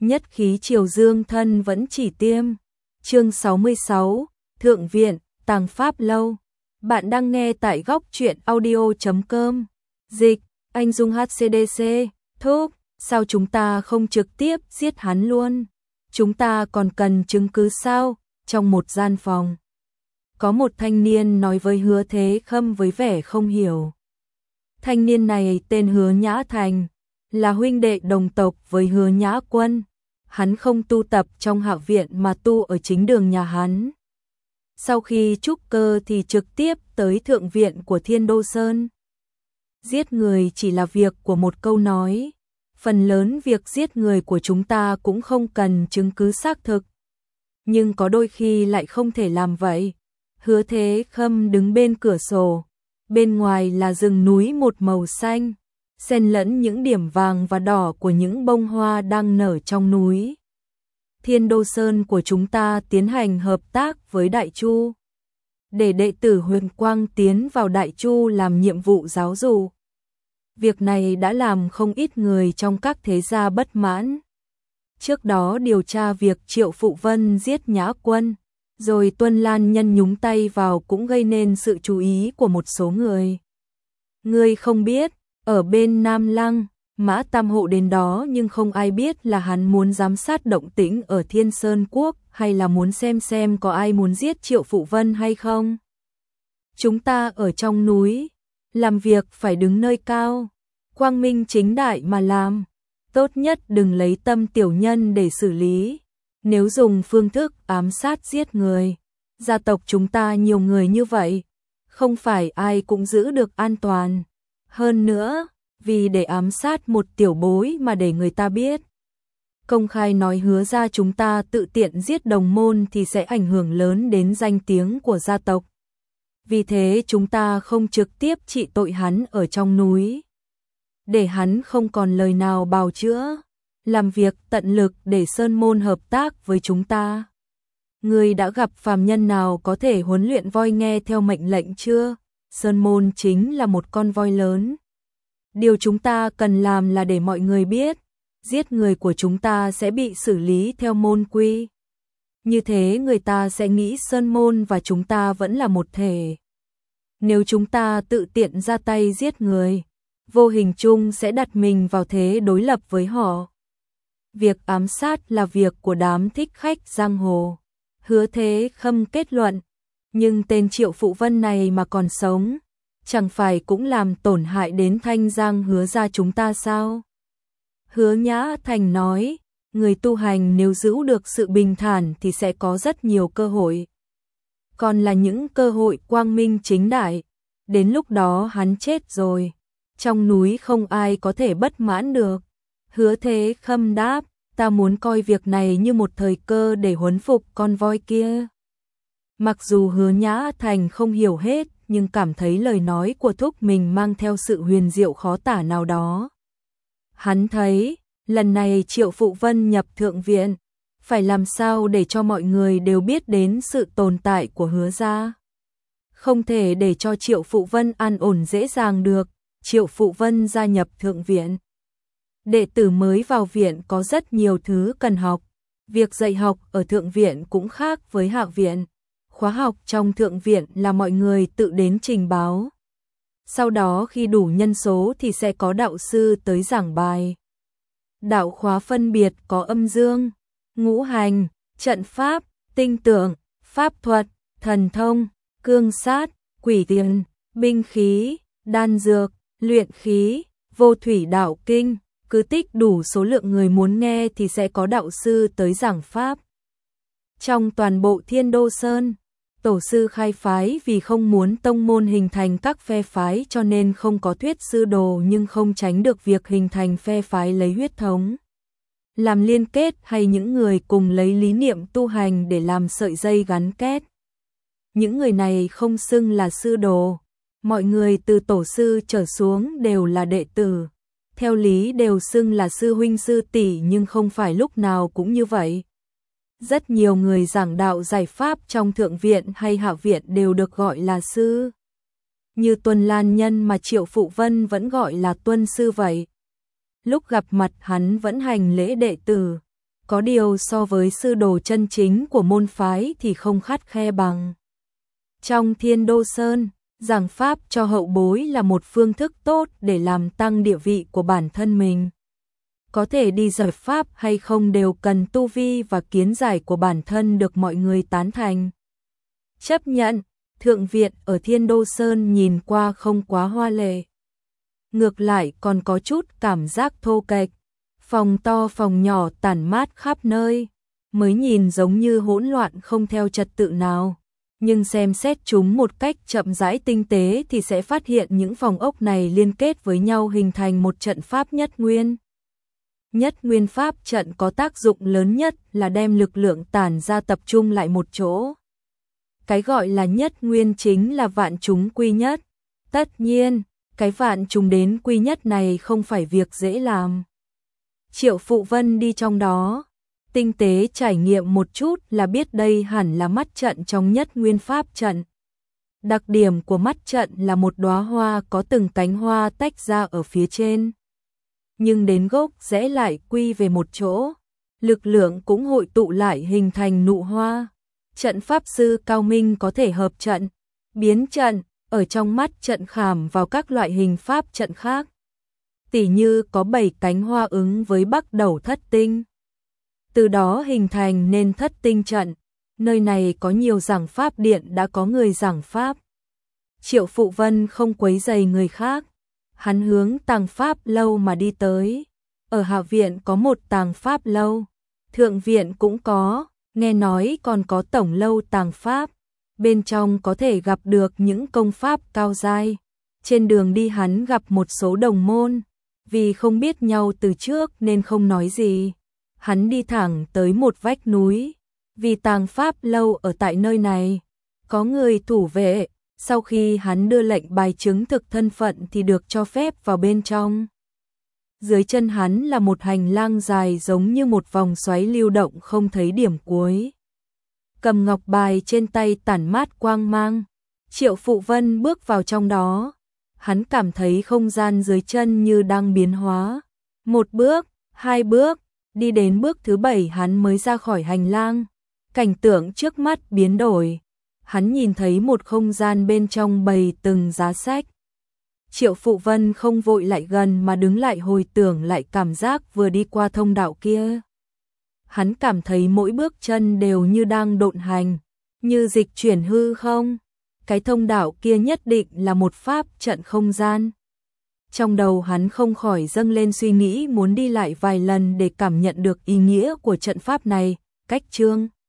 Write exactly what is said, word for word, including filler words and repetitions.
Nhất khí triều dương thân vẫn chỉ tiêm. Chương sáu mươi sáu, Thượng viện, Tàng Pháp lâu. Bạn đang nghe tại góc truyện audio chấm com. Dịch, anh Dung hát xê đê xê, thúc, sao chúng ta không trực tiếp giết hắn luôn? Chúng ta còn cần chứng cứ sao? Trong một gian phòng, có một thanh niên nói với Hứa Thế Khâm với vẻ không hiểu. Thanh niên này tên Hứa Nhã Thành, là huynh đệ đồng tộc với Hứa Nhã Quân. Hắn không tu tập trong Hạo viện mà tu ở chính đường nhà hắn. Sau khi trúc cơ thì trực tiếp tới thượng viện của Thiên Đô Sơn. Giết người chỉ là việc của một câu nói. Phần lớn việc giết người của chúng ta cũng không cần chứng cứ xác thực. Nhưng có đôi khi lại không thể làm vậy. Hứa Thế Khâm đứng bên cửa sổ. Bên ngoài là rừng núi một màu xanh, xen lẫn những điểm vàng và đỏ của những bông hoa đang nở trong núi. Thiên Đô Sơn của chúng ta tiến hành hợp tác với Đại Chu, để đệ tử Huyền Quang tiến vào Đại Chu làm nhiệm vụ giáo dục. Việc này đã làm không ít người trong các thế gia bất mãn. Trước đó điều tra việc Triệu Phụ Vân giết Nhã Quân, rồi Tuân Lan Nhân nhúng tay vào cũng gây nên sự chú ý của một số người. Người không biết, ở bên Nam Lăng, Mã Tam Hộ đến đó nhưng không ai biết là hắn muốn giám sát động tĩnh ở Thiên Sơn Quốc hay là muốn xem xem có ai muốn giết Triệu Phụ Vân hay không. Chúng ta ở trong núi, làm việc phải đứng nơi cao, quang minh chính đại mà làm. Tốt nhất đừng lấy tâm tiểu nhân để xử lý. Nếu dùng phương thức ám sát giết người, gia tộc chúng ta nhiều người như vậy, không phải ai cũng giữ được an toàn. Hơn nữa, vì để ám sát một tiểu bối mà để người ta biết, công khai nói Hứa ra chúng ta tự tiện giết đồng môn thì sẽ ảnh hưởng lớn đến danh tiếng của gia tộc. Vì thế chúng ta không trực tiếp trị tội hắn ở trong núi, để hắn không còn lời nào bào chữa, làm việc tận lực để Sơn Môn hợp tác với chúng ta. Người đã gặp phàm nhân nào có thể huấn luyện voi nghe theo mệnh lệnh chưa? Sơn Môn chính là một con voi lớn. Điều chúng ta cần làm là để mọi người biết, giết người của chúng ta sẽ bị xử lý theo môn quy. Như thế người ta sẽ nghĩ Sơn Môn và chúng ta vẫn là một thể. Nếu chúng ta tự tiện ra tay giết người, vô hình chung sẽ đặt mình vào thế đối lập với họ. Việc ám sát là việc của đám thích khách giang hồ. Hứa Thế Khâm kết luận. Nhưng tên Triệu Phụ Vân này mà còn sống, chẳng phải cũng làm tổn hại đến thanh danh Hứa ra chúng ta sao? Hứa Nhã Thành nói, người tu hành nếu giữ được sự bình thản thì sẽ có rất nhiều cơ hội. Còn là những cơ hội quang minh chính đại. Đến lúc đó hắn chết rồi, trong núi không ai có thể bất mãn được. Hứa Thế Khâm đáp, ta muốn coi việc này như một thời cơ để huấn phục con voi kia. Mặc dù Hứa Nhã Thành không hiểu hết, nhưng cảm thấy lời nói của thúc mình mang theo sự huyền diệu khó tả nào đó. Hắn thấy, lần này Triệu Phụ Vân nhập thượng viện, phải làm sao để cho mọi người đều biết đến sự tồn tại của Hứa gia. Không thể để cho Triệu Phụ Vân an ổn dễ dàng được. Triệu Phụ Vân gia nhập thượng viện. Đệ tử mới vào viện có rất nhiều thứ cần học. Việc dạy học ở thượng viện cũng khác với Hạ viện. Khóa học trong thượng viện là mọi người tự đến trình báo. Sau đó khi đủ nhân số thì sẽ có đạo sư tới giảng bài. Đạo khóa phân biệt có âm dương, ngũ hành, trận pháp, tinh tưởng, pháp thuật, thần thông, cương sát, quỷ tiền, binh khí, đan dược, luyện khí, vô thủy đạo kinh. Cứ tích đủ số lượng người muốn nghe thì sẽ có đạo sư tới giảng pháp. Trong toàn bộ Thiên Đô Sơn, tổ sư khai phái vì không muốn tông môn hình thành các phe phái cho nên không có thuyết sư đồ, nhưng không tránh được việc hình thành phe phái lấy huyết thống làm liên kết, hay những người cùng lấy lý niệm tu hành để làm sợi dây gắn kết. Những người này không xưng là sư đồ, mọi người từ tổ sư trở xuống đều là đệ tử. Theo lý đều xưng là sư huynh sư tỷ, nhưng không phải lúc nào cũng như vậy. Rất nhiều người giảng đạo giải pháp trong thượng viện hay hạ viện đều được gọi là sư. Như Tuân Lan Nhân mà Triệu Phụ Vân vẫn gọi là Tuân sư vậy. Lúc gặp mặt hắn vẫn hành lễ đệ tử. Có điều so với sư đồ chân chính của môn phái thì không khắt khe bằng. Trong Thiên Đô Sơn, giảng pháp cho hậu bối là một phương thức tốt để làm tăng địa vị của bản thân mình. Có thể đi giải pháp hay không đều cần tu vi và kiến giải của bản thân được mọi người tán thành. Chấp nhận, thượng viện ở Thiên Đô Sơn nhìn qua không quá hoa lệ. Ngược lại còn có chút cảm giác thô kệch. Phòng to phòng nhỏ tản mát khắp nơi, mới nhìn giống như hỗn loạn không theo trật tự nào. Nhưng xem xét chúng một cách chậm rãi tinh tế thì sẽ phát hiện những phòng ốc này liên kết với nhau hình thành một trận pháp nhất nguyên. Nhất nguyên pháp trận có tác dụng lớn nhất là đem lực lượng tản ra tập trung lại một chỗ. Cái gọi là nhất nguyên chính là vạn chúng quy nhất. Tất nhiên, cái vạn chúng đến quy nhất này không phải việc dễ làm. Triệu Phụ Vân đi trong đó, tinh tế trải nghiệm một chút là biết đây hẳn là mắt trận trong nhất nguyên pháp trận. Đặc điểm của mắt trận là một đóa hoa có từng cánh hoa tách ra ở phía trên. Nhưng đến gốc rẽ lại quy về một chỗ, lực lượng cũng hội tụ lại hình thành nụ hoa. Trận pháp sư cao minh có thể hợp trận, biến trận, ở trong mắt trận khảm vào các loại hình pháp trận khác. Tỉ như có bảy cánh hoa ứng với bắc đầu thất tinh. Từ đó hình thành nên thất tinh trận, nơi này có nhiều giảng pháp điện đã có người giảng pháp. Triệu Phụ Vân không quấy rầy người khác, hắn hướng tàng pháp lâu mà đi tới. Ở hạ viện có một tàng pháp lâu, thượng viện cũng có, nghe nói còn có tổng lâu tàng pháp. Bên trong có thể gặp được những công pháp cao giai. Trên đường đi hắn gặp một số đồng môn, vì không biết nhau từ trước nên không nói gì. Hắn đi thẳng tới một vách núi, vì tàng pháp lâu ở tại nơi này. Có người thủ vệ, sau khi hắn đưa lệnh bài chứng thực thân phận thì được cho phép vào bên trong. Dưới chân hắn là một hành lang dài giống như một vòng xoáy lưu động không thấy điểm cuối. Cầm ngọc bài trên tay tản mát quang mang, Triệu Phụ Vân bước vào trong đó. Hắn cảm thấy không gian dưới chân như đang biến hóa. Một bước, hai bước, đi đến bước thứ bảy hắn mới ra khỏi hành lang. Cảnh tượng trước mắt biến đổi. Hắn nhìn thấy một không gian bên trong bày từng giá sách. Triệu Phụ Vân không vội lại gần mà đứng lại hồi tưởng lại cảm giác vừa đi qua thông đạo kia. Hắn cảm thấy mỗi bước chân đều như đang độn hành, như dịch chuyển hư không. Cái thông đạo kia nhất định là một pháp trận không gian. Trong đầu hắn không khỏi dâng lên suy nghĩ muốn đi lại vài lần để cảm nhận được ý nghĩa của trận pháp này. Cách chương